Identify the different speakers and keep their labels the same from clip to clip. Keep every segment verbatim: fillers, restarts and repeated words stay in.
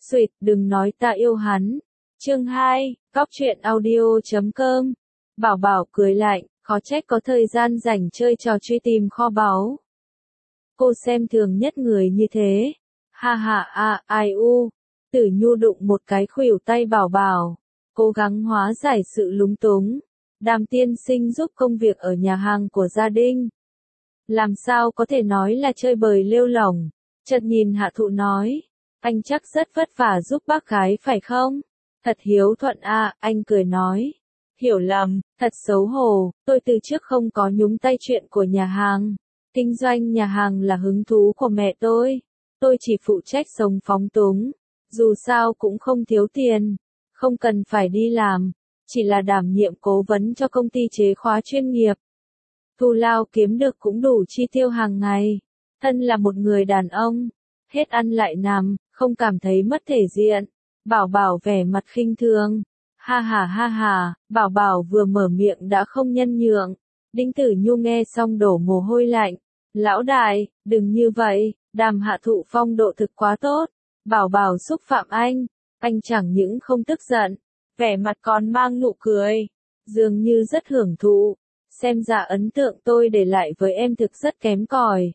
Speaker 1: Xuyệt, đừng nói ta yêu hắn. Chương hai, Cóc truyện audio chấm com. Bảo Bảo cười lạnh, khó trách có thời gian rảnh chơi trò truy tìm kho báu. Cô xem thường nhất người như thế. Ha ha a, ai u. Tử Nhu đụng một cái khuỷu tay Bảo Bảo, cố gắng hóa giải sự lúng túng. Đàm tiên sinh giúp công việc ở nhà hàng của gia đình. Làm sao có thể nói là chơi bời lêu lỏng. Chợt nhìn Hạ Thụ nói, anh chắc rất vất vả giúp bác gái phải không? Thật hiếu thuận a, anh cười nói. Hiểu lầm, thật xấu hổ, tôi từ trước không có nhúng tay chuyện của nhà hàng. Kinh doanh nhà hàng là hứng thú của mẹ tôi. Tôi chỉ phụ trách sống phóng túng. Dù sao cũng không thiếu tiền. Không cần phải đi làm. Chỉ là đảm nhiệm cố vấn cho công ty chế khóa chuyên nghiệp. Thù lao kiếm được cũng đủ chi tiêu hàng ngày. Thân là một người đàn ông. Hết ăn lại nằm, không cảm thấy mất thể diện. Bảo Bảo vẻ mặt khinh thường. Ha ha ha ha, Bảo Bảo vừa mở miệng đã không nhân nhượng. Đinh Tử Nhu nghe xong đổ mồ hôi lạnh. Lão đại, đừng như vậy, Đàm Hạ Thụ phong độ thực quá tốt. Bảo Bảo xúc phạm anh, anh chẳng những không tức giận, vẻ mặt còn mang nụ cười, dường như rất hưởng thụ. Xem ra ấn tượng tôi để lại với em thực rất kém cỏi.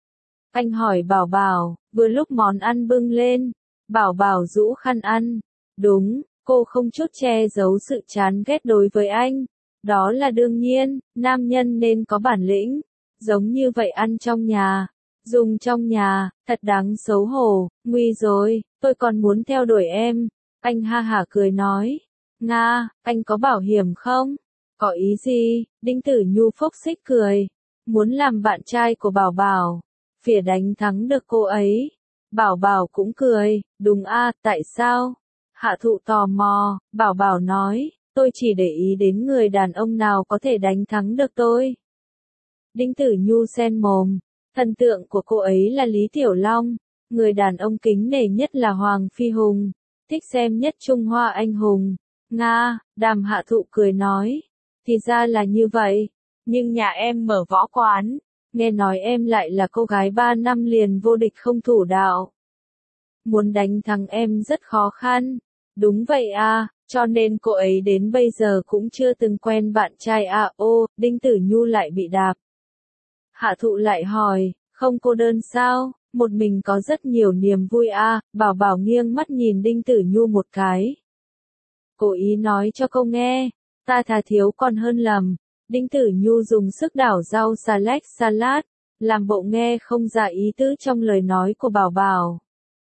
Speaker 1: Anh hỏi Bảo Bảo, vừa lúc món ăn bưng lên, Bảo Bảo rũ khăn ăn. Đúng, cô không chút che giấu sự chán ghét đối với anh. Đó là đương nhiên, nam nhân nên có bản lĩnh. Giống như vậy ăn trong nhà, dùng trong nhà, thật đáng xấu hổ. Nguy rồi, tôi còn muốn theo đuổi em. Anh ha hả cười nói. Nga, anh có bảo hiểm không? Có ý gì? Đinh Tử Nhu phốc xích cười. Muốn làm bạn trai của Bảo Bảo. Phỉa đánh thắng được cô ấy. Bảo Bảo cũng cười. Đúng a, tại sao? Hạ Thụ tò mò. Bảo Bảo nói, tôi chỉ để ý đến người đàn ông nào có thể đánh thắng được tôi. Đinh Tử Nhu sen mồm. Thần tượng của cô ấy là Lý Tiểu Long. Người đàn ông kính nể nhất là Hoàng Phi Hùng. Thích xem nhất Trung Hoa anh hùng. Nga, Đàm Hạ Thụ cười nói. Thì ra là như vậy. Nhưng nhà em mở võ quán. Nghe nói em lại là cô gái ba năm liền vô địch không thủ đạo. Muốn đánh thắng em rất khó khăn. Đúng vậy à, cho nên cô ấy đến bây giờ cũng chưa từng quen bạn trai à. Ô, Đinh Tử Nhu lại bị đạp. Hạ Thụ lại hỏi, không cô đơn sao? Một mình có rất nhiều niềm vui à. Bảo Bảo nghiêng mắt nhìn Đinh Tử Nhu một cái. Cố ý nói cho cô nghe, ta thà thiếu còn hơn lầm. Đinh Tử Nhu dùng sức đảo rau xà lách salad, làm bộ nghe không ra ý tứ trong lời nói của Bảo Bảo.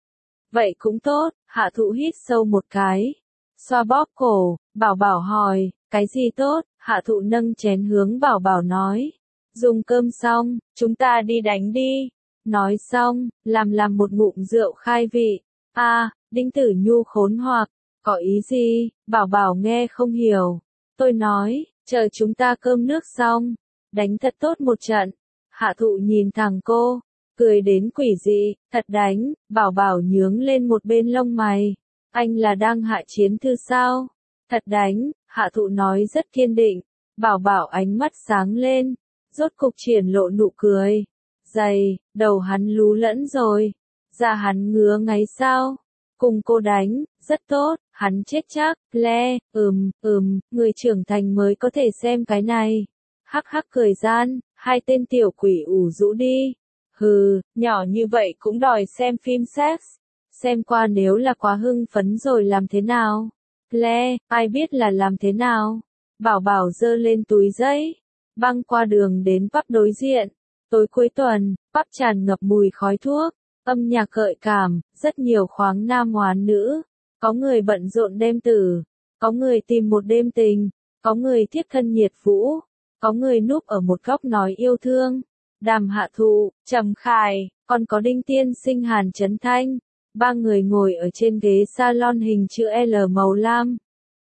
Speaker 1: Vậy cũng tốt, Hạ Thụ hít sâu một cái. Xoa bóp cổ, Bảo Bảo hỏi, cái gì tốt? Hạ Thụ nâng chén hướng Bảo Bảo nói. Dùng cơm xong, chúng ta đi đánh đi. Nói xong, làm làm một ngụm rượu khai vị. À, Đinh Tử Nhu khốn hoặc. Có ý gì? Bảo Bảo nghe không hiểu. Tôi nói, chờ chúng ta cơm nước xong, đánh thật tốt một trận. Hạ Thụ nhìn thẳng cô, cười đến quỷ dị, thật đánh. Bảo Bảo nhướng lên một bên lông mày. Anh là đang hạ chiến thư sao? Thật đánh, Hạ Thụ nói rất kiên định. Bảo Bảo ánh mắt sáng lên, rốt cục triển lộ nụ cười. Dày, đầu hắn lú lẫn rồi. Da hắn ngứa ngáy sao? Cùng cô đánh, rất tốt, hắn chết chắc. Le, ừm, ừm, người trưởng thành mới có thể xem cái này. Hắc hắc cười gian, hai tên tiểu quỷ ủ rũ đi. Hừ, nhỏ như vậy cũng đòi xem phim sex. Xem qua nếu là quá hưng phấn rồi làm thế nào? Le, ai biết là làm thế nào? Bảo Bảo giơ lên túi giấy, băng qua đường đến pub đối diện. Tối cuối tuần, pub tràn ngập mùi khói thuốc, âm nhạc gợi cảm, rất nhiều khoáng nam hoán nữ. Có người bận rộn đêm tử, có người tìm một đêm tình, có người thiết thân nhiệt vũ, có người núp ở một góc nói yêu thương. Đàm Hạ Thụ, Trầm Khải, còn có Đinh Tiên Sinh Hàn Chấn Thanh. Ba người ngồi ở trên ghế salon hình chữ L màu lam.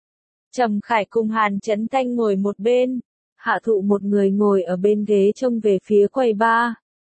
Speaker 1: Trầm Khải cùng Hàn Chấn Thanh ngồi một bên. Hạ Thụ một người ngồi ở bên ghế trông về phía quầy bar.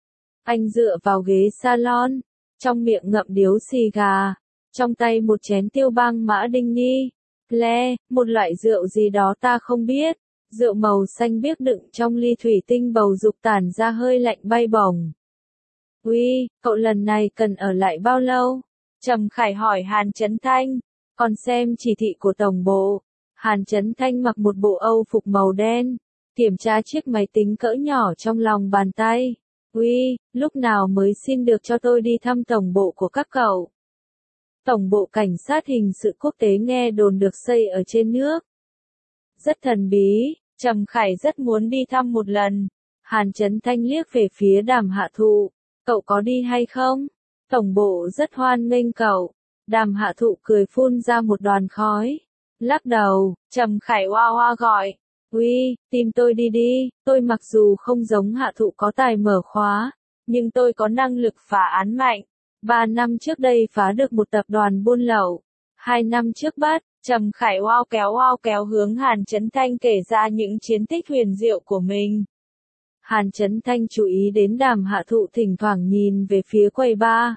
Speaker 1: Anh dựa vào ghế salon, trong miệng ngậm điếu xì gà, trong tay một chén tiêu bang mã đinh nghi. Le, một loại rượu gì đó ta không biết. Rượu màu xanh biếc đựng trong ly thủy tinh bầu dục tản ra hơi lạnh bay bổng. Uy, cậu lần này cần ở lại bao lâu? Trầm Khải hỏi Hàn Chấn Thanh, còn xem chỉ thị của tổng bộ. Hàn Chấn Thanh mặc một bộ âu phục màu đen, kiểm tra chiếc máy tính cỡ nhỏ trong lòng bàn tay. Uy, lúc nào mới xin được cho tôi đi thăm tổng bộ của các cậu? Tổng bộ cảnh sát hình sự quốc tế nghe đồn được xây ở trên nước. Rất thần bí, Trầm Khải rất muốn đi thăm một lần. Hàn Chấn Thanh liếc về phía Đàm Hạ Thụ, cậu có đi hay không? Tổng bộ rất hoan nghênh cậu. Đàm Hạ Thụ cười phun ra một đoàn khói. Lắc đầu, Trầm Khải oa oa gọi. Uy, tìm tôi đi đi, tôi mặc dù không giống Hạ Thụ có tài mở khóa, nhưng tôi có năng lực phá án mạnh. Ba năm trước đây phá được một tập đoàn buôn lậu. Hai năm trước bắt, Trầm Khải oao kéo oao kéo hướng Hàn Chấn Thanh kể ra những chiến tích huyền diệu của mình. Hàn Chấn Thanh chú ý đến Đàm Hạ Thụ thỉnh thoảng nhìn về phía quầy bar.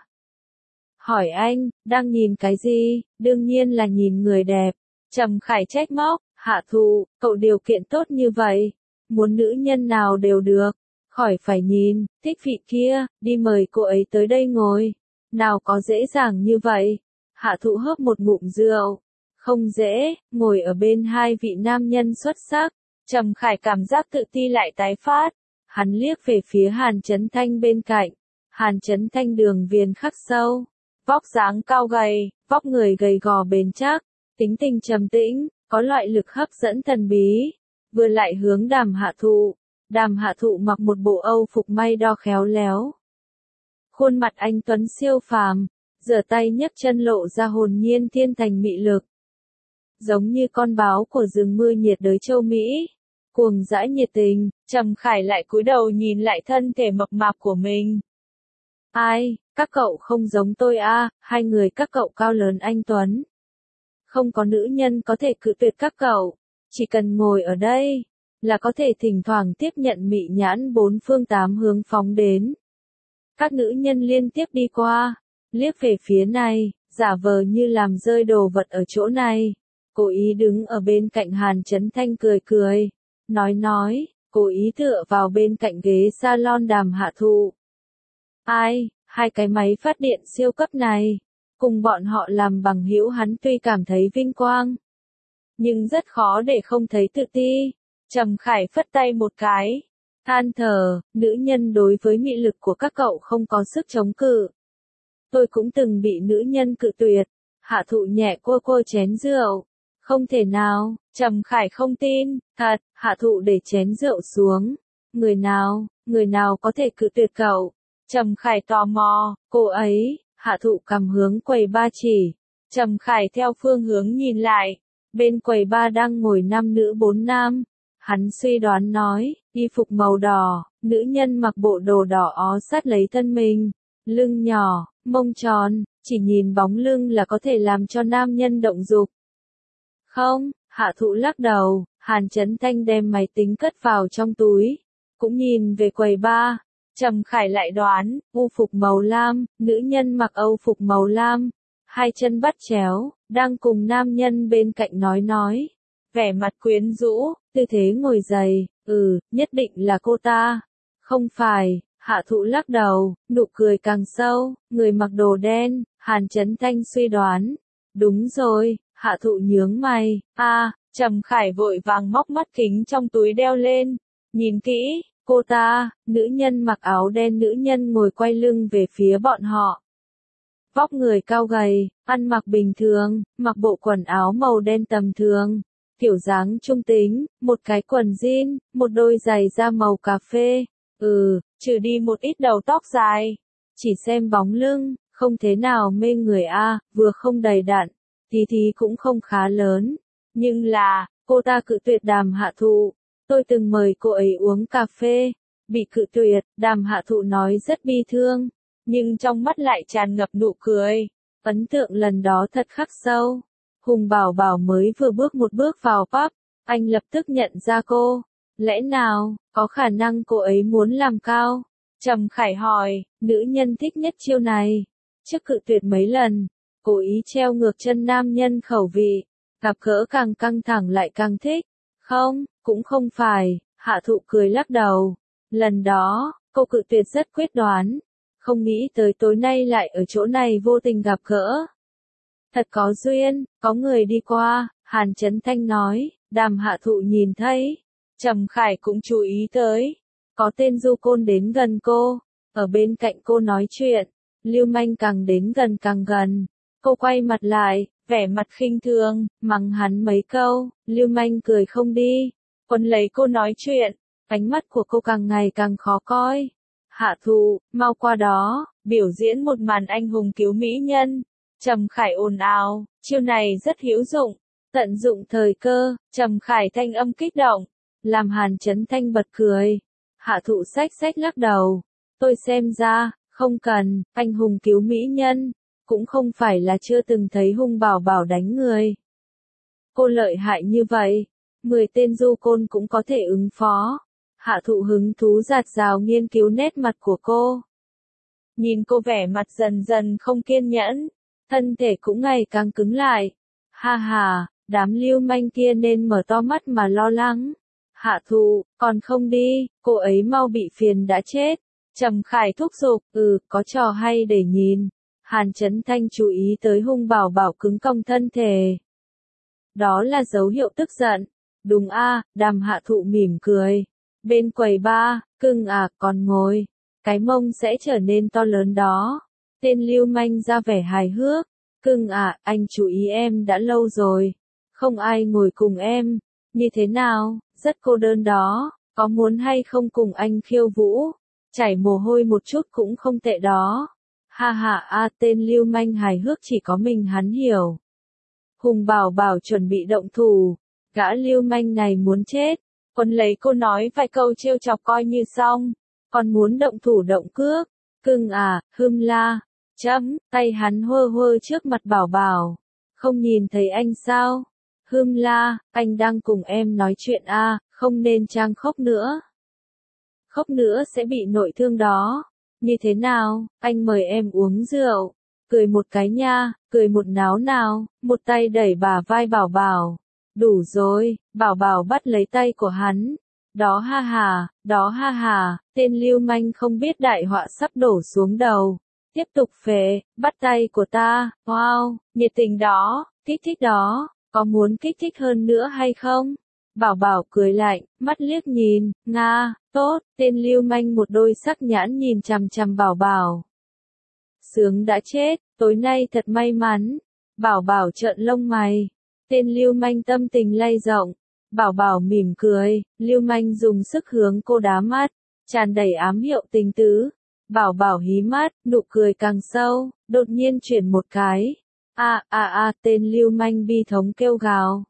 Speaker 1: Hỏi anh, đang nhìn cái gì? Đương nhiên là nhìn người đẹp. Trầm Khải trách móc, Hạ Thụ, cậu điều kiện tốt như vậy, muốn nữ nhân nào đều được, khỏi phải nhìn, thích vị kia, đi mời cô ấy tới đây ngồi. Nào có dễ dàng như vậy. Hạ Thụ hớp một ngụm rượu. Không dễ, ngồi ở bên hai vị nam nhân xuất sắc. Trầm Khải cảm giác tự ti lại tái phát. Hắn liếc về phía Hàn Chấn Thanh bên cạnh. Hàn Chấn Thanh đường viền khắc sâu, vóc dáng cao gầy, vóc người gầy gò bền chắc, tính tình trầm tĩnh, có loại lực hấp dẫn thần bí. Vừa lại hướng Đàm Hạ Thụ. Đàm Hạ Thụ mặc một bộ âu phục may đo khéo léo. Khuôn mặt anh tuấn siêu phàm, giở tay nhấc chân lộ ra hồn nhiên thiên thành mị lực. Giống như con báo của rừng mưa nhiệt đới châu Mỹ, cuồng dãi nhiệt tình. Trầm Khải lại cúi đầu nhìn lại thân thể mập mạp của mình. Ai, các cậu không giống tôi à, hai người các cậu cao lớn anh tuấn. Không có nữ nhân có thể cự tuyệt các cậu, chỉ cần ngồi ở đây, là có thể thỉnh thoảng tiếp nhận mị nhãn bốn phương tám hướng phóng đến. Các nữ nhân liên tiếp đi qua, liếc về phía này, giả vờ như làm rơi đồ vật ở chỗ này. Cố ý đứng ở bên cạnh Hàn Chấn Thanh cười cười, nói nói, cố ý tựa vào bên cạnh ghế salon Đàm Hạ Thụ. Ai, hai cái máy phát điện siêu cấp này, cùng bọn họ làm bằng hữu hắn tuy cảm thấy vinh quang, nhưng rất khó để không thấy tự ti. Trầm Khải phất tay một cái, than thở, nữ nhân đối với mị lực của các cậu không có sức chống cự. Tôi cũng từng bị nữ nhân cự tuyệt. Hạ Thụ nhẹ cua cua chén rượu. Không thể nào, Trầm Khải không tin, thật. Hạ Thụ để chén rượu xuống. Người nào, người nào có thể cự tuyệt cậu? Trầm Khải tò mò, cô ấy. Hạ Thụ cầm hướng quầy ba chỉ. Trầm Khải theo phương hướng nhìn lại. Bên quầy ba đang ngồi năm nữ bốn nam. Hắn suy đoán nói, y phục màu đỏ, nữ nhân mặc bộ đồ đỏ ó sát lấy thân mình, lưng nhỏ, mông tròn, chỉ nhìn bóng lưng là có thể làm cho nam nhân động dục. Không, Hạ Thụ lắc đầu. Hàn Chấn Thanh đem máy tính cất vào trong túi, cũng nhìn về quầy bar. Trầm Khải lại đoán, u phục màu lam, nữ nhân mặc âu phục màu lam, hai chân bắt chéo, đang cùng nam nhân bên cạnh nói nói, vẻ mặt quyến rũ, tư thế ngồi dày, ừ, nhất định là cô ta. Không phải. Hạ Thụ lắc đầu, nụ cười càng sâu, người mặc đồ đen. Hàn Chấn Thanh suy đoán. Đúng rồi. Hạ Thụ nhướng mày, a, à, Trầm Khải vội vàng móc mắt kính trong túi đeo lên, nhìn kỹ, cô ta, nữ nhân mặc áo đen, nữ nhân ngồi quay lưng về phía bọn họ. Vóc người cao gầy, ăn mặc bình thường, mặc bộ quần áo màu đen tầm thường, kiểu dáng trung tính, một cái quần jean, một đôi giày da màu cà phê, ừ, trừ đi một ít đầu tóc dài, chỉ xem bóng lưng, không thế nào mê người a, à, vừa không đầy đặn, tí tí cũng không khá lớn, nhưng là, cô ta cự tuyệt Đàm Hạ Thụ. Tôi từng mời cô ấy uống cà phê, bị cự tuyệt. Đàm Hạ Thụ nói rất bi thương, nhưng trong mắt lại tràn ngập nụ cười. Ấn tượng lần đó thật khắc sâu. Hùng Bảo Bảo mới vừa bước một bước vào pub, anh lập tức nhận ra cô. Lẽ nào, có khả năng cô ấy muốn làm cao? Trầm Khải hỏi, nữ nhân thích nhất chiêu này. Trước cự tuyệt mấy lần, cố ý treo ngược chân nam nhân khẩu vị, gặp gỡ càng căng thẳng lại càng thích. Không, cũng không phải. Hạ Thụ cười lắc đầu. Lần đó, cô cự tuyệt rất quyết đoán. không nghĩ tới tối nay lại ở chỗ này vô tình gặp gỡ. Thật có duyên, có người đi qua, Hàn Chấn Thanh nói, Đàm Hạ Thụ nhìn thấy. Trầm Khải cũng chú ý tới. Có tên du côn đến gần cô, ở bên cạnh cô nói chuyện. Lưu Manh càng đến gần càng gần. Cô quay mặt lại, vẻ mặt khinh thường, mắng hắn mấy câu. Lưu Manh cười không đi, quấn lấy cô nói chuyện. Ánh mắt của cô càng ngày càng khó coi. Hạ Thụ, mau qua đó, biểu diễn một màn anh hùng cứu mỹ nhân. Trầm Khải ồn ào, chiêu này rất hữu dụng. Tận dụng thời cơ, Trầm Khải thanh âm kích động, làm Hàn Chấn Thanh bật cười. Hạ Thụ xách xách lắc đầu. Tôi xem ra, không cần, anh hùng cứu mỹ nhân, cũng không phải là chưa từng thấy Hùng Bảo Bảo đánh người. Cô lợi hại như vậy, mười tên du côn cũng có thể ứng phó. Hạ Thụ hứng thú dạt dào nghiên cứu nét mặt của cô. Nhìn cô vẻ mặt dần dần không kiên nhẫn, thân thể cũng ngày càng cứng lại. Ha ha, đám lưu manh kia nên mở to mắt mà lo lắng. Hạ Thụ, còn không đi, cô ấy mau bị phiền đã chết. Trầm Khải thúc giục, ừ, có trò hay để nhìn. Hàn Chấn Thanh chú ý tới Hùng Bảo Bảo cứng cong thân thể. Đó là dấu hiệu tức giận. Đúng a, Đàm Hạ Thụ mỉm cười. Bên quầy ba, cưng à, còn ngồi. Cái mông sẽ trở nên to lớn đó. Tên lưu manh ra vẻ hài hước. Cưng à, anh chú ý em đã lâu rồi. Không ai ngồi cùng em. Như thế nào, rất cô đơn đó. Có muốn hay không cùng anh khiêu vũ? Chảy mồ hôi một chút cũng không tệ đó. Ha ha a, tên lưu manh hài hước chỉ có mình hắn hiểu. Hùng Bảo Bảo chuẩn bị động thủ. Gã lưu manh này muốn chết. Quấn lấy cô nói vài câu trêu chọc coi như xong. Còn muốn động thủ động cước. Cưng à, hưm la. Chấm, tay hắn hơ hơ trước mặt Bảo Bảo. Không nhìn thấy anh sao? Hưm la, anh đang cùng em nói chuyện a, không nên trang khóc nữa. Khóc nữa sẽ bị nội thương đó. Như thế nào, anh mời em uống rượu. Cười một cái nha, cười một náo nào, một tay đẩy bà vai Bảo Bảo. Đủ rồi, Bảo Bảo bắt lấy tay của hắn. Đó ha hà, đó ha hà, tên lưu manh không biết đại họa sắp đổ xuống đầu. Tiếp tục phê, bắt tay của ta, wow, nhiệt tình đó, kích thích đó, có muốn kích thích hơn nữa hay không? Bảo Bảo cười lạnh, mắt liếc nhìn, nga, tốt, tên lưu manh một đôi sắc nhãn nhìn chằm chằm Bảo Bảo. Sướng đã chết, tối nay thật may mắn. Bảo Bảo trợn lông mày. Tên lưu manh tâm tình lay rộng. Bảo Bảo mỉm cười, lưu manh dùng sức hướng cô đá mắt, tràn đầy ám hiệu tình tứ. Bảo Bảo hí mắt, nụ cười càng sâu, đột nhiên chuyển một cái. A a a, tên lưu manh bi thống kêu gào.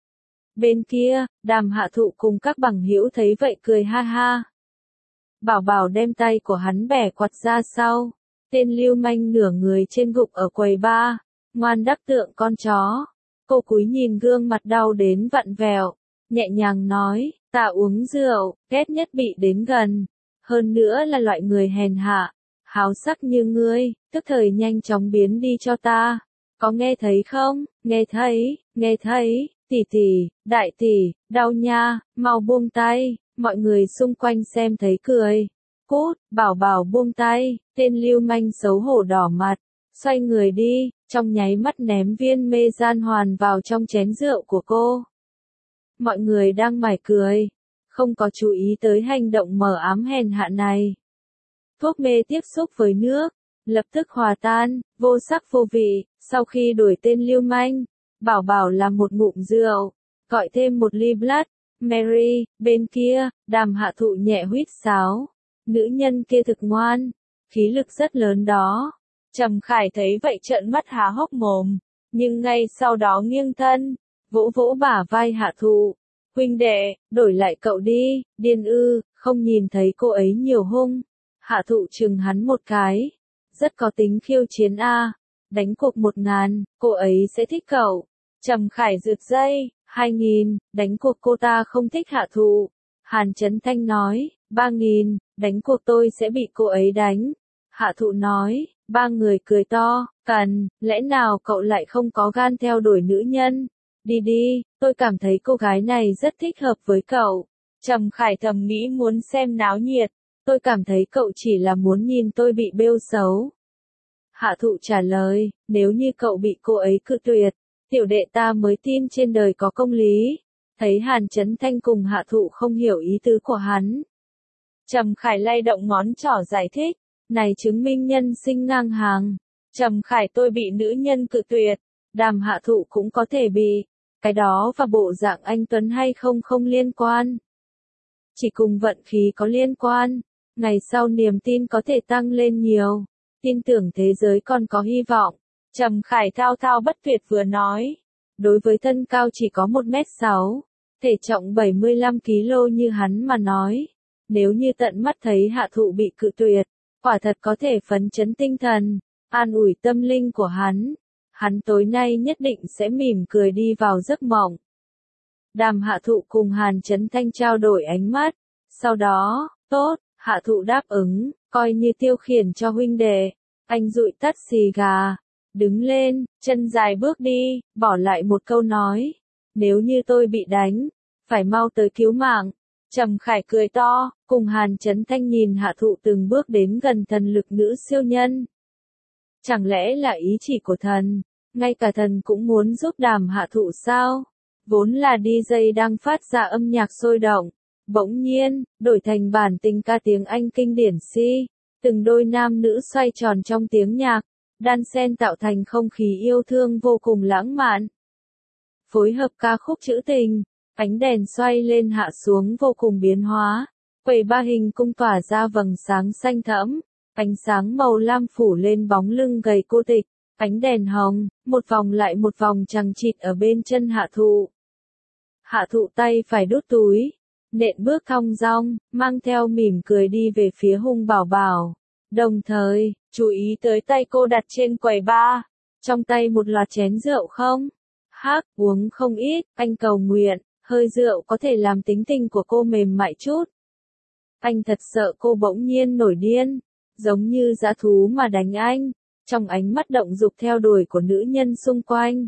Speaker 1: Bên kia, Đàm Hạ Thụ cùng các bằng hữu thấy vậy cười ha ha. Bảo Bảo đem tay của hắn bẻ quạt ra sau. Tên lưu manh nửa người trên gục ở quầy ba, ngoan đắc tượng con chó. Cô cúi nhìn gương mặt đau đến vặn vẹo, nhẹ nhàng nói, ta uống rượu, ghét nhất bị đến gần. Hơn nữa là loại người hèn hạ, háo sắc như ngươi, tức thời nhanh chóng biến đi cho ta. Có nghe thấy không? Nghe thấy, nghe thấy, tỷ tỷ, đại tỷ, đau nha, mau buông tay. Mọi người xung quanh xem thấy cười. Cút, Bảo Bảo buông tay, tên lưu manh xấu hổ đỏ mặt, xoay người đi, trong nháy mắt ném viên mê gian hoàn vào trong chén rượu của cô. Mọi người đang mải cười, không có chú ý tới hành động mờ ám hèn hạ này. Thuốc mê tiếp xúc với nước, lập tức hòa tan, vô sắc vô vị. Sau khi đuổi tên lưu manh, Bảo Bảo làm một ngụm rượu, gọi thêm một ly Blood Mary. Bên kia, Đàm Hạ Thụ nhẹ huýt sáo. Nữ nhân kia thực ngoan, khí lực rất lớn đó. Trầm Khải thấy vậy trợn mắt há hốc mồm, nhưng ngay sau đó nghiêng thân, vỗ vỗ bả vai Hạ Thụ. Huynh đệ, đổi lại cậu đi, điên ư, không nhìn thấy cô ấy nhiều hung. Hạ Thụ chừng hắn một cái, rất có tính khiêu chiến a. Đánh cuộc một ngàn, cô ấy sẽ thích cậu. Trầm Khải rượt dây, hai nghìn, đánh cuộc cô ta không thích Hạ Thụ. Hàn Chấn Thanh nói, ba nghìn, đánh cuộc tôi sẽ bị cô ấy đánh. Hạ Thụ nói, ba người cười to, cần, lẽ nào cậu lại không có gan theo đuổi nữ nhân? Đi đi, tôi cảm thấy cô gái này rất thích hợp với cậu. Trầm Khải thầm nghĩ muốn xem náo nhiệt, Tôi cảm thấy cậu chỉ là muốn nhìn tôi bị bêu xấu. Hạ thụ trả lời, nếu như cậu bị cô ấy cự tuyệt, tiểu đệ ta mới tin trên đời có công lý. Thấy Hàn Chấn Thanh cùng hạ thụ không hiểu ý tứ của hắn. Trầm Khải lay động ngón trỏ giải thích, này chứng minh nhân sinh ngang hàng. Trầm Khải tôi bị nữ nhân cự tuyệt, Đàm hạ thụ cũng có thể bị. Cái đó và bộ dạng anh Tuấn hay không không liên quan. Chỉ cùng vận khí có liên quan. Ngày sau niềm tin có thể tăng lên nhiều. Tin tưởng thế giới còn có hy vọng. Trầm Khải thao thao bất tuyệt vừa nói. Đối với thân cao chỉ có một mét sáu, thể trọng bảy mươi lăm ki lô gam như hắn mà nói. Nếu như tận mắt thấy hạ thụ bị cự tuyệt, quả thật có thể phấn chấn tinh thần, an ủi tâm linh của hắn. Hắn tối nay nhất định sẽ mỉm cười đi vào giấc mộng. Đàm hạ thụ cùng Hàn Chấn Thanh trao đổi ánh mắt. Sau đó, tốt, hạ thụ đáp ứng, coi như tiêu khiển cho huynh đệ. Anh dụi tắt xì gà, đứng lên, chân dài bước đi, bỏ lại một câu nói. Nếu như tôi bị đánh, phải mau tới cứu mạng. Trầm Khải cười to, cùng Hàn Chấn Thanh nhìn hạ thụ từng bước đến gần thần lực nữ siêu nhân. Chẳng lẽ là ý chỉ của thần, ngay cả thần cũng muốn giúp Đàm hạ thụ sao? Vốn là đi jây đang phát ra âm nhạc sôi động, bỗng nhiên, đổi thành bản tình ca tiếng Anh kinh điển si, từng đôi nam nữ xoay tròn trong tiếng nhạc, đan xen tạo thành không khí yêu thương vô cùng lãng mạn. Phối hợp ca khúc trữ tình, ánh đèn xoay lên hạ xuống vô cùng biến hóa, quầy ba hình cung tỏa ra vầng sáng xanh thẫm, ánh sáng màu lam phủ lên bóng lưng gầy cô tịch, ánh đèn hồng, một vòng lại một vòng chằng chịt ở bên chân hạ thụ. Hạ thụ tay phải đút túi, nện bước thong dong, mang theo mỉm cười đi về phía Hùng Bảo Bảo. Đồng thời, chú ý tới tay cô đặt trên quầy bar, trong tay một loạt chén rượu không? Hắc, uống không ít, anh cầu nguyện, hơi rượu có thể làm tính tình của cô mềm mại chút. Anh thật sợ cô bỗng nhiên nổi điên, giống như dã thú mà đánh anh, trong ánh mắt động dục theo đuổi của nữ nhân xung quanh.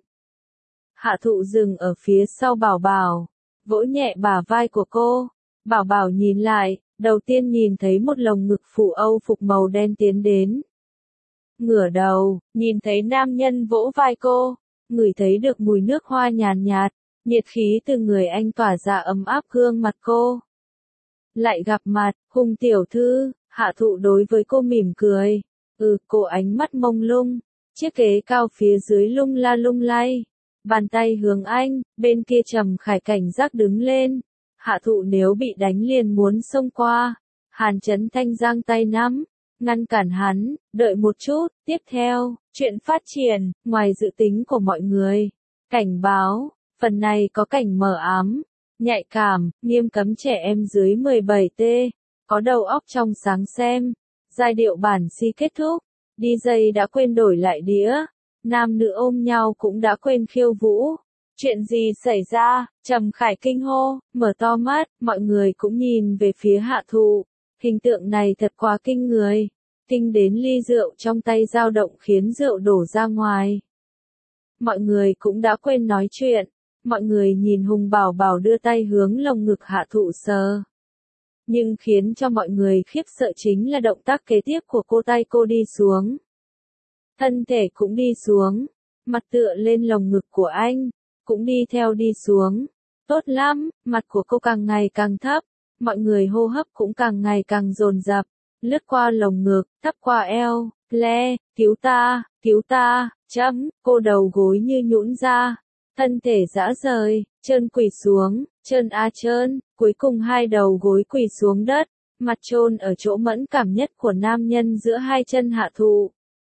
Speaker 1: Hạ thụ dừng ở phía sau Bảo Bảo, vỗ nhẹ bả vai của cô. Bảo Bảo nhìn lại, đầu tiên nhìn thấy một lồng ngực phủ Âu phục màu đen tiến đến. Ngửa đầu, nhìn thấy nam nhân vỗ vai cô, ngửi thấy được mùi nước hoa nhàn nhạt, nhiệt khí từ người anh tỏa ra ấm áp gương mặt cô. Lại gặp mặt, Hùng tiểu thư, hạ thụ đối với cô mỉm cười. Ừ, cô ánh mắt mông lung, chiếc ghế cao phía dưới lung la lung lay. Bàn tay hướng anh, bên kia Trầm Khải cảnh giác đứng lên. Hạ thụ nếu bị đánh liền muốn xông qua. Hàn Chấn Thanh giang tay nắm, ngăn cản hắn, đợi một chút, tiếp theo, chuyện phát triển, ngoài dự tính của mọi người. Cảnh báo, phần này có cảnh mờ ám, nhạy cảm, nghiêm cấm trẻ em dưới mười bảy tuổi, có đầu óc trong sáng xem. Giai điệu bản si kết thúc, đi jây đã quên đổi lại đĩa. Nam nữ ôm nhau cũng đã quên khiêu vũ. Chuyện gì xảy ra? Trầm Khải kinh hô, mở to mắt, mọi người cũng nhìn về phía hạ thụ. Hình tượng này thật quá kinh người. Kinh đến ly rượu trong tay dao động khiến rượu đổ ra ngoài. Mọi người cũng đã quên nói chuyện. Mọi người nhìn Hùng Bảo Bảo đưa tay hướng lồng ngực hạ thụ sờ. Nhưng khiến cho mọi người khiếp sợ chính là động tác kế tiếp của cô, tay cô đi xuống. Thân thể cũng đi xuống, mặt tựa lên lồng ngực của anh, cũng đi theo đi xuống. Tốt lắm, mặt của cô càng ngày càng thấp, mọi người hô hấp cũng càng ngày càng dồn dập, lướt qua lồng ngực, thấp qua eo, le, cứu ta, cứu ta, chấm, cô đầu gối như nhũn ra, thân thể rã rời, trơn quỳ xuống, trơn a trơn, cuối cùng hai đầu gối quỳ xuống đất, mặt chôn ở chỗ mẫn cảm nhất của nam nhân giữa hai chân hạ thụ.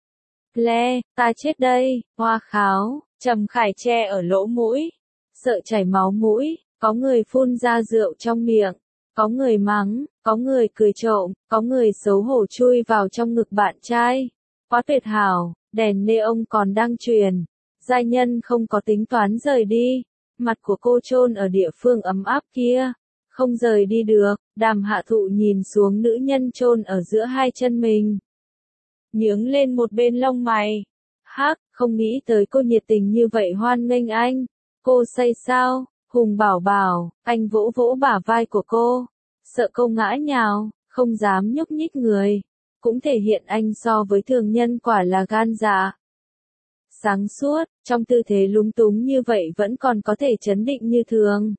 Speaker 1: Le, ta chết đây, hoa kháo, Trầm Khải che ở lỗ mũi, sợ chảy máu mũi, có người phun ra rượu trong miệng, có người mắng, có người cười trộm, có người xấu hổ chui vào trong ngực bạn trai. Quá tuyệt hảo, đèn neon còn đang truyền, giai nhân không có tính toán rời đi, mặt của cô chôn ở địa phương ấm áp kia, không rời đi được. Đàm hạ thụ nhìn xuống nữ nhân chôn ở giữa hai chân mình, nhướng lên một bên lông mày. Hắc, không nghĩ tới cô nhiệt tình như vậy hoan nghênh anh. Cô say sao? Hùng Bảo Bảo, anh vỗ vỗ bả vai của cô, sợ cô ngã nhào, không dám nhúc nhích người, cũng thể hiện anh so với thường nhân quả là gan dạ. Sáng suốt, trong tư thế lúng túng như vậy vẫn còn có thể trấn định như thường.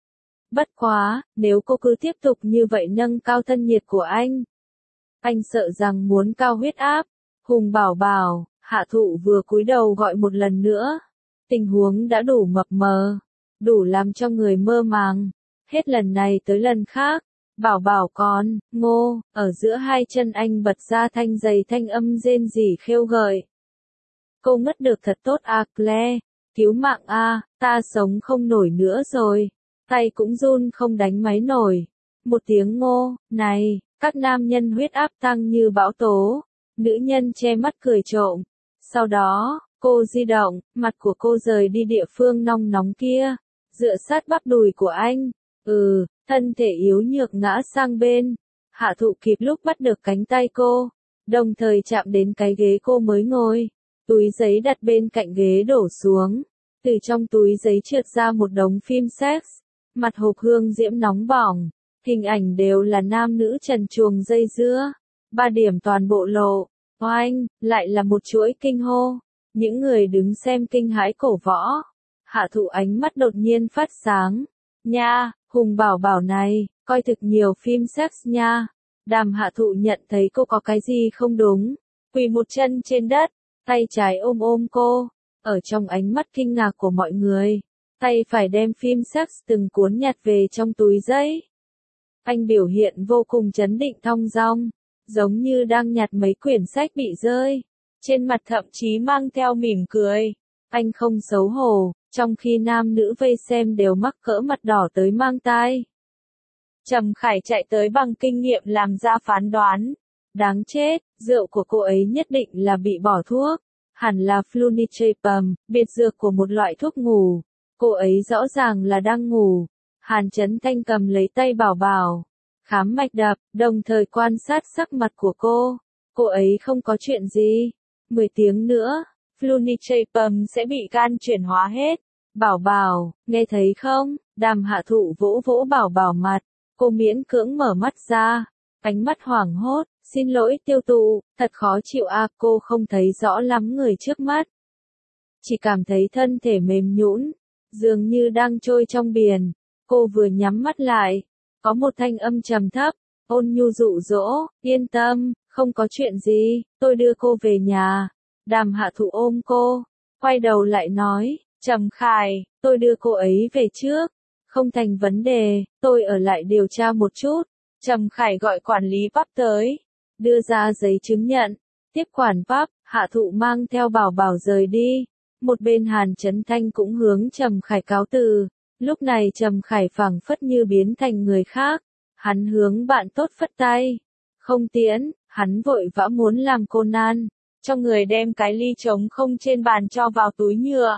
Speaker 1: Bất quá, nếu cô cứ tiếp tục như vậy nâng cao thân nhiệt của anh, anh sợ rằng muốn cao huyết áp. Hùng bảo bảo, Hạ Thụ vừa cúi đầu gọi một lần nữa. Tình huống đã đủ mập mờ, đủ làm cho người mơ màng. Hết lần này tới lần khác, bảo bảo con, ngô, ở giữa hai chân anh bật ra thanh dày thanh âm rên rỉ khêu gợi. Cô ngất được thật tốt à Claire, cứu mạng a, ta sống không nổi nữa rồi. Tay cũng run không đánh máy nổi. Một tiếng ngô, này, các nam nhân huyết áp tăng như bão tố. Nữ nhân che mắt cười trộm. Sau đó, cô di động, mặt của cô rời đi địa phương nong nóng kia, dựa sát bắp đùi của anh. Ừ, thân thể yếu nhược ngã sang bên. Hạ Thụ kịp lúc bắt được cánh tay cô, đồng thời chạm đến cái ghế cô mới ngồi. Túi giấy đặt bên cạnh ghế đổ xuống. Từ trong túi giấy trượt ra một đống phim sex. Mặt hộp hương diễm nóng bỏng. Hình ảnh đều là nam nữ trần truồng dây dưa. Ba điểm toàn bộ lộ. Oanh, lại là một chuỗi kinh hô. Những người đứng xem kinh hãi cổ võ. Hạ Thụ ánh mắt đột nhiên phát sáng. Nha, Hùng bảo bảo này, coi thực nhiều phim sex nha. Đàm Hạ Thụ nhận thấy cô có cái gì không đúng. Quỳ một chân trên đất, tay trái ôm ôm cô. Ở trong ánh mắt kinh ngạc của mọi người, tay phải đem phim sex từng cuốn nhặt về trong túi giấy. Anh biểu hiện vô cùng trấn định thong dong, giống như đang nhặt mấy quyển sách bị rơi. Trên mặt thậm chí mang theo mỉm cười. Anh không xấu hổ, trong khi nam nữ vây xem đều mắc cỡ mặt đỏ tới mang tai. Trầm Khải chạy tới bằng kinh nghiệm làm ra phán đoán. Đáng chết, rượu của cô ấy nhất định là bị bỏ thuốc. Hẳn là flunitrazepam, biệt dược của một loại thuốc ngủ. Cô ấy rõ ràng là đang ngủ. Hàn Chấn Thanh cầm lấy tay bảo bảo, khám mạch đập, đồng thời quan sát sắc mặt của cô. Cô ấy không có chuyện gì. mười tiếng nữa, flunitrazepam sẽ bị gan chuyển hóa hết. Bảo bảo, nghe thấy không? Đàm Hạ Thụ vỗ vỗ bảo bảo mặt. Cô miễn cưỡng mở mắt ra. Ánh mắt hoảng hốt, xin lỗi Tiêu Tụ, thật khó chịu à, cô không thấy rõ lắm người trước mắt. Chỉ cảm thấy thân thể mềm nhũn, dường như đang trôi trong biển. Cô vừa nhắm mắt lại, có một thanh âm trầm thấp, ôn nhu dụ dỗ, yên tâm, không có chuyện gì, tôi đưa cô về nhà. Đàm Hạ Thụ ôm cô, quay đầu lại nói, Trầm Khải, tôi đưa cô ấy về trước, không thành vấn đề, tôi ở lại điều tra một chút. Trầm Khải gọi quản lý pub tới, đưa ra giấy chứng nhận. Tiếp quản pub, Hạ Thụ mang theo bảo bảo rời đi. Một bên Hàn Chấn Thanh cũng hướng Trầm Khải cáo từ. Lúc này Trầm Khải phảng phất như biến thành người khác. Hắn hướng bạn tốt phất tay. Không tiễn, hắn vội vã muốn làm Conan. Cho người đem cái ly trống không trên bàn cho vào túi nhựa.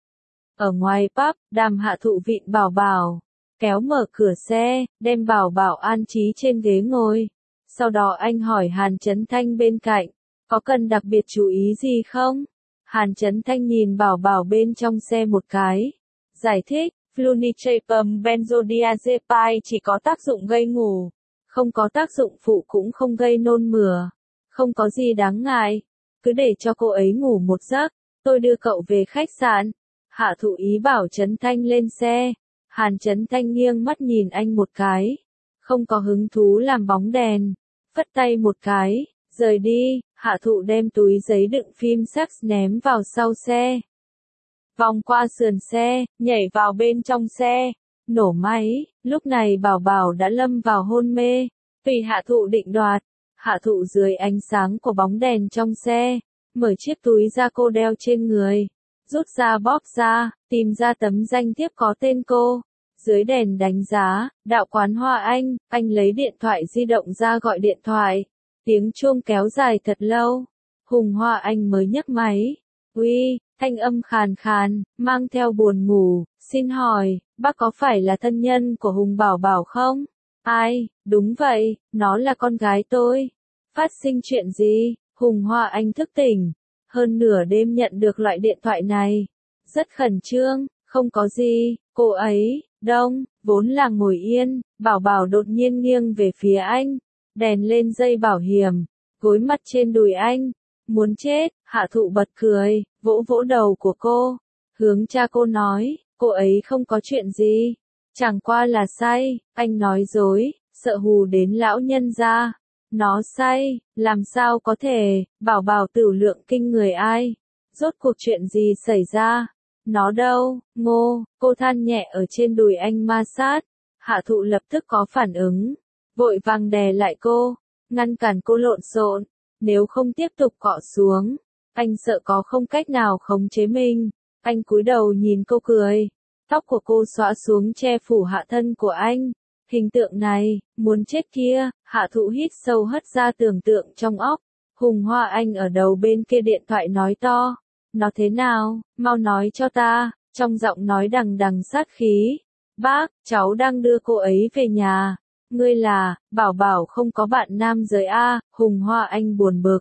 Speaker 1: Ở ngoài pub, Đàm Hạ Thụ vịn bảo bảo, kéo mở cửa xe, đem bảo bảo an trí trên ghế ngồi. Sau đó anh hỏi Hàn Chấn Thanh bên cạnh, có cần đặc biệt chú ý gì không? Hàn Chấn Thanh nhìn bảo bảo bên trong xe một cái. Giải thích, flunitrazepam benzodiazepine chỉ có tác dụng gây ngủ, không có tác dụng phụ cũng không gây nôn mửa. Không có gì đáng ngại, cứ để cho cô ấy ngủ một giấc, tôi đưa cậu về khách sạn. Hạ Thụ ý bảo Chấn Thanh lên xe. Hàn Chấn Thanh nghiêng mắt nhìn anh một cái, không có hứng thú làm bóng đèn, phất tay một cái, rời đi. Hạ Thụ đem túi giấy đựng phim sex ném vào sau xe, vòng qua sườn xe, nhảy vào bên trong xe, nổ máy. Lúc này bảo bảo đã lâm vào hôn mê, tùy Hạ Thụ định đoạt. Hạ Thụ dưới ánh sáng của bóng đèn trong xe, mở chiếc túi da cô đeo trên người, rút ra bóp ra, tìm ra tấm danh thiếp có tên cô. Dưới đèn đánh giá, đạo quán Hoa Anh, anh lấy điện thoại di động ra gọi điện thoại. Tiếng chuông kéo dài thật lâu. Hùng Hoa Anh mới nhấc máy. Uy, thanh âm khàn khàn, mang theo buồn ngủ. Xin hỏi, bác có phải là thân nhân của Hùng Bảo Bảo không? Ai, đúng vậy, nó là con gái tôi. Phát sinh chuyện gì? Hùng Hoa Anh thức tỉnh. Hơn nửa đêm nhận được loại điện thoại này. Rất khẩn trương, không có gì, cô ấy, đông, vốn là ngồi yên. Bảo Bảo đột nhiên nghiêng về phía anh. đèn lên dây bảo hiểm, gối mặt trên đùi anh. Muốn chết, Hạ Thụ bật cười, vỗ vỗ đầu của cô, hướng cha cô nói, cô ấy không có chuyện gì, chẳng qua là say, anh nói dối, sợ hù đến lão nhân gia. Nó say, làm sao có thể, bảo bảo tử lượng kinh người ai, rốt cuộc chuyện gì xảy ra, nó đâu, Ngô, cô than nhẹ ở trên đùi anh ma sát. Hạ Thụ lập tức có phản ứng, vội vàng đè lại cô, ngăn cản cô lộn xộn, nếu không tiếp tục cọ xuống, anh sợ có không cách nào khống chế mình. Anh cúi đầu nhìn cô cười, tóc của cô xõa xuống che phủ hạ thân của anh. Hình tượng này, muốn chết kia, Hạ Thụ hít sâu hất ra tưởng tượng trong óc. Hùng Hoa Anh ở đầu bên kia điện thoại nói to, nó thế nào, mau nói cho ta, trong giọng nói đằng đằng sát khí. Bác, cháu đang đưa cô ấy về nhà. Ngươi là, bảo bảo không có bạn nam giới A, Hùng Hoa Anh buồn bực.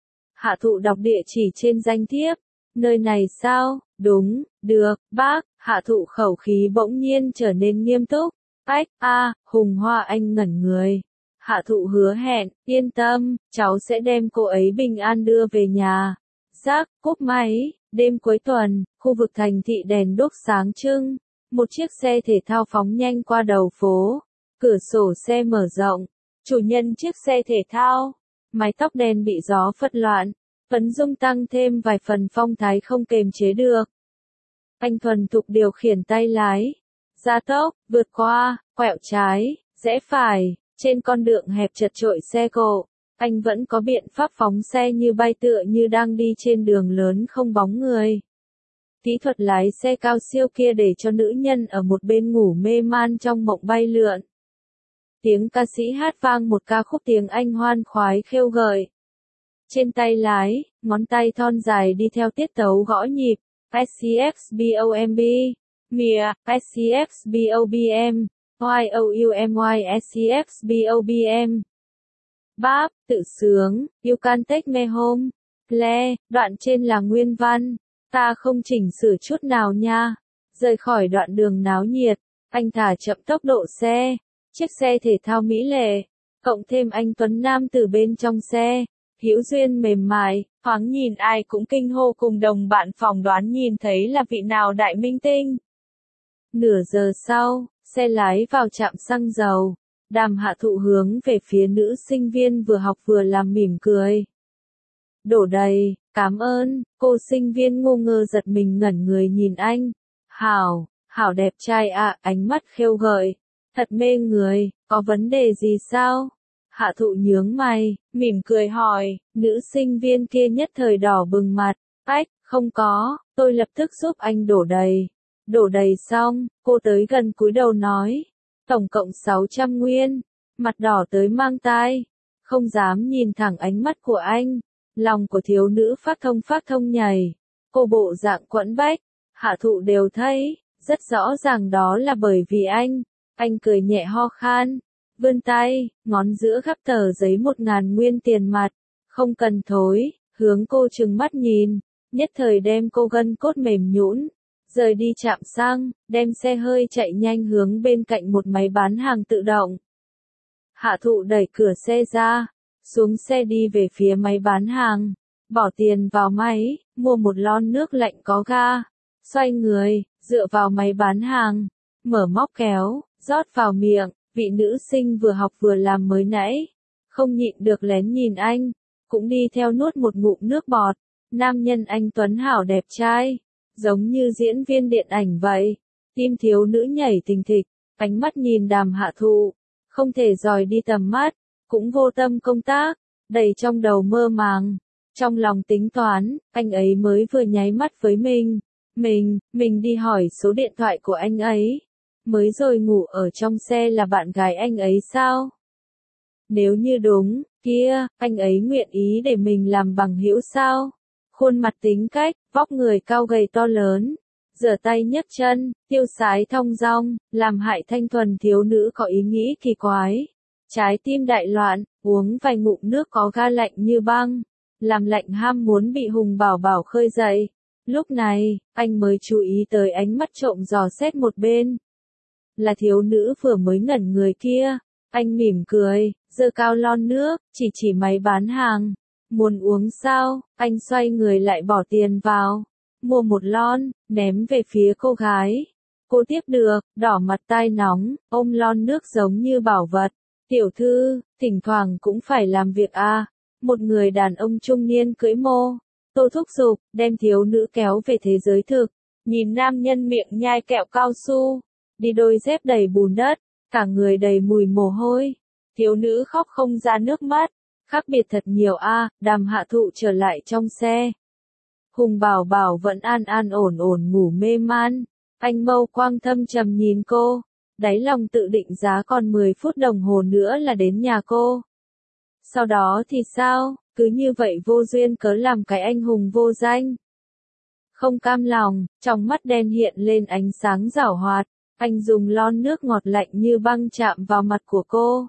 Speaker 1: Hạ Thụ đọc địa chỉ trên danh thiếp. Nơi này sao, đúng, được, bác, Hạ Thụ khẩu khí bỗng nhiên trở nên nghiêm túc. Ách, a, Hùng Hoa Anh ngẩn người. Hạ Thụ hứa hẹn, yên tâm, cháu sẽ đem cô ấy bình an đưa về nhà. Rác, cúp máy, đêm cuối tuần, khu vực thành thị đèn đuốc sáng trưng. Một chiếc xe thể thao phóng nhanh qua đầu phố. Cửa sổ xe mở rộng. Chủ nhân chiếc xe thể thao. Mái tóc đen bị gió phất loạn. Phấn dung tăng thêm vài phần phong thái không kềm chế được. Anh thuần thục điều khiển tay lái. Gia tốc, vượt qua, quẹo trái, rẽ phải, trên con đường hẹp chật chội xe cộ. Anh vẫn có biện pháp phóng xe như bay tựa như đang đi trên đường lớn không bóng người. Kỹ thuật lái xe cao siêu kia để cho nữ nhân ở một bên ngủ mê man trong mộng bay lượn. Tiếng ca sĩ hát vang một ca khúc tiếng Anh hoan khoái khêu gợi. Trên tay lái, ngón tay thon dài đi theo tiết tấu gõ nhịp. S C X B O M B, Mia, S C X B O B M, Y O U M Y S C X B O B M. Báp, tự sướng, You Can Take Me Home. Ple, đoạn trên là nguyên văn. Ta không chỉnh sửa chút nào nha. Rời khỏi đoạn đường náo nhiệt, anh thả chậm tốc độ xe. Chiếc xe thể thao mỹ lệ, cộng thêm anh tuấn nam từ bên trong xe. Hữu duyên mềm mại, thoáng nhìn ai cũng kinh hô cùng đồng bạn phỏng đoán nhìn thấy là vị nào đại minh tinh. Nửa giờ sau, xe lái vào trạm xăng dầu. Đàm Hạ Thụ hướng về phía nữ sinh viên vừa học vừa làm mỉm cười. Đổ đầy, cảm ơn, cô sinh viên ngu ngơ giật mình ngẩn người nhìn anh. Hảo, hảo đẹp trai ạ, ánh mắt khêu gợi, thật mê người, có vấn đề gì sao? Hạ Thụ nhướng mày, mỉm cười hỏi, nữ sinh viên kia nhất thời đỏ bừng mặt. Ách, không có, tôi lập tức giúp anh đổ đầy. Đổ đầy xong, cô tới gần cúi đầu nói, tổng cộng sáu trăm nguyên, mặt đỏ tới mang tai, không dám nhìn thẳng ánh mắt của anh. Lòng của thiếu nữ phát thông phát thông nhảy, cô bộ dạng quẫn bách, Hạ Thụ đều thấy, rất rõ ràng đó là bởi vì anh. Anh cười nhẹ ho khan, vươn tay, ngón giữa gắp tờ giấy một ngàn nguyên tiền mặt, không cần thối, hướng cô trừng mắt nhìn, nhất thời đem cô gân cốt mềm nhũn. Rời đi trạm xăng, đem xe hơi chạy nhanh hướng bên cạnh một máy bán hàng tự động. Hạ Thụ đẩy cửa xe ra, xuống xe đi về phía máy bán hàng, bỏ tiền vào máy, mua một lon nước lạnh có ga, xoay người, dựa vào máy bán hàng, mở móc kéo, rót vào miệng, vị nữ sinh vừa học vừa làm mới nãy, không nhịn được lén nhìn anh, cũng đi theo nuốt một ngụm nước bọt. Nam nhân anh tuấn hảo đẹp trai, giống như diễn viên điện ảnh vậy. Tim thiếu nữ nhảy thình thịch, ánh mắt nhìn Đàm Hạ Thụ, không thể dòi đi tầm mắt, cũng vô tâm công tác, đầy trong đầu mơ màng, trong lòng tính toán, anh ấy mới vừa nháy mắt với mình, mình, mình đi hỏi số điện thoại của anh ấy, mới rồi ngủ ở trong xe là bạn gái anh ấy sao? Nếu như đúng, kia, anh ấy nguyện ý để mình làm bằng hữu sao? Khuôn mặt tính cách, vóc người cao gầy to lớn, giở tay nhấc chân, tiêu sái thong dong, làm hại thanh thuần thiếu nữ có ý nghĩ kỳ quái. Trái tim đại loạn, uống vài ngụm nước có ga lạnh như băng, làm lạnh ham muốn bị Hùng Bảo Bảo khơi dậy. Lúc này, anh mới chú ý tới ánh mắt trộm dò xét một bên. Là thiếu nữ vừa mới ngẩn người kia, Anh mỉm cười, giơ cao lon nước, chỉ chỉ máy bán hàng. Muốn uống sao? Anh xoay người lại bỏ tiền vào. Mua một lon, ném về phía cô gái. Cô tiếp được, đỏ mặt tai nóng, ôm lon nước giống như bảo vật. Tiểu thư, thỉnh thoảng cũng phải làm việc à. Một người đàn ông trung niên cưỡi mô tô thúc giục, đem thiếu nữ kéo về thế giới thực. Nhìn nam nhân miệng nhai kẹo cao su, đi đôi dép đầy bùn đất, cả người đầy mùi mồ hôi. Thiếu nữ khóc không ra nước mắt. Khác biệt thật nhiều a. À, Đàm Hạ Thụ trở lại trong xe. Hùng Bảo Bảo vẫn an an ổn ổn ngủ mê man. Anh mâu quang thâm trầm nhìn cô. Đáy lòng tự định giá còn mười phút đồng hồ nữa là đến nhà cô. Sau đó thì sao? Cứ như vậy vô duyên cớ làm cái anh hùng vô danh. Không cam lòng, trong mắt đen hiện lên ánh sáng giảo hoạt. Anh dùng lon nước ngọt lạnh như băng chạm vào mặt của cô.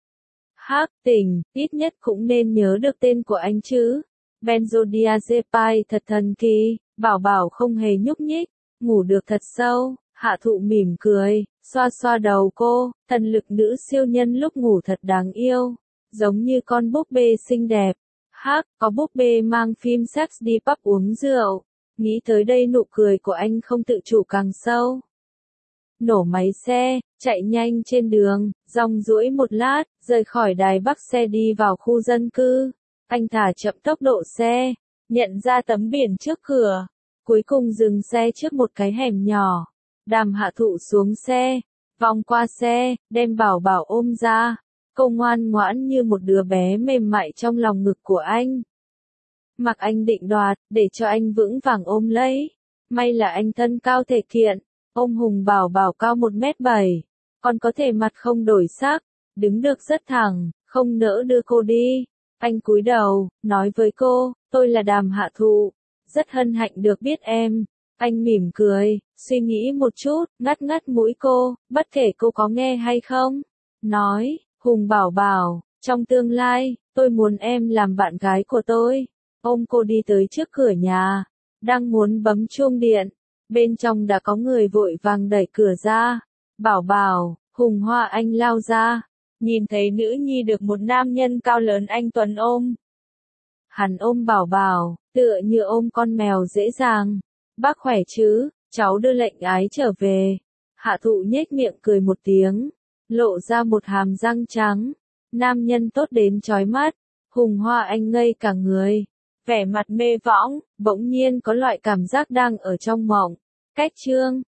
Speaker 1: Hắc Tình, ít nhất cũng nên nhớ được tên của anh chứ. Benzodiazepine thật thần kỳ. Bảo Bảo không hề nhúc nhích, ngủ được thật sâu. Hạ Thụ mỉm cười, xoa xoa đầu cô. Thần lực nữ siêu nhân lúc ngủ thật đáng yêu, giống như con búp bê xinh đẹp. Hắc, có búp bê mang phim sex đi pub uống rượu. Nghĩ tới đây nụ cười của anh không tự chủ càng sâu. Nổ máy xe, chạy nhanh trên đường, dòng duỗi một lát, rời khỏi đài bắc xe đi vào khu dân cư. Anh thả chậm tốc độ xe, nhận ra tấm biển trước cửa. Cuối cùng dừng xe trước một cái hẻm nhỏ. Đàm Hạ Thụ xuống xe, vòng qua xe, đem Bảo Bảo ôm ra. Cô ngoan ngoãn như một đứa bé mềm mại trong lòng ngực của anh. Mặc anh định đoạt, để cho anh vững vàng ôm lấy. May là anh thân cao thể kiện. Ông Hùng Bảo Bảo cao một mét bảy, còn có thể mặt không đổi sắc, đứng được rất thẳng, không nỡ đưa cô đi. Anh cúi đầu, nói với cô, tôi là Đàm Hạ Thụ, rất hân hạnh được biết em. Anh mỉm cười, suy nghĩ một chút, ngắt ngắt mũi cô, bất kể cô có nghe hay không. Nói, Hùng Bảo Bảo, trong tương lai, tôi muốn em làm bạn gái của tôi. Ôm cô đi tới trước cửa nhà, đang muốn bấm chuông điện. Bên trong đã có người vội vàng đẩy cửa ra. Bảo Bảo, Hùng Hoa Anh lao ra. Nhìn thấy nữ nhi được một nam nhân cao lớn anh tuấn ôm. Hắn ôm Bảo Bảo, tựa như ôm con mèo dễ dàng. Bác khỏe chứ, cháu đưa lệnh ái trở về. Hạ Thụ nhếch miệng cười một tiếng, lộ ra một hàm răng trắng. Nam nhân tốt đến chói mắt. Hùng Hoa Anh ngây cả người. Vẻ mặt mê võng, bỗng nhiên có loại cảm giác đang ở trong mộng. Cách chương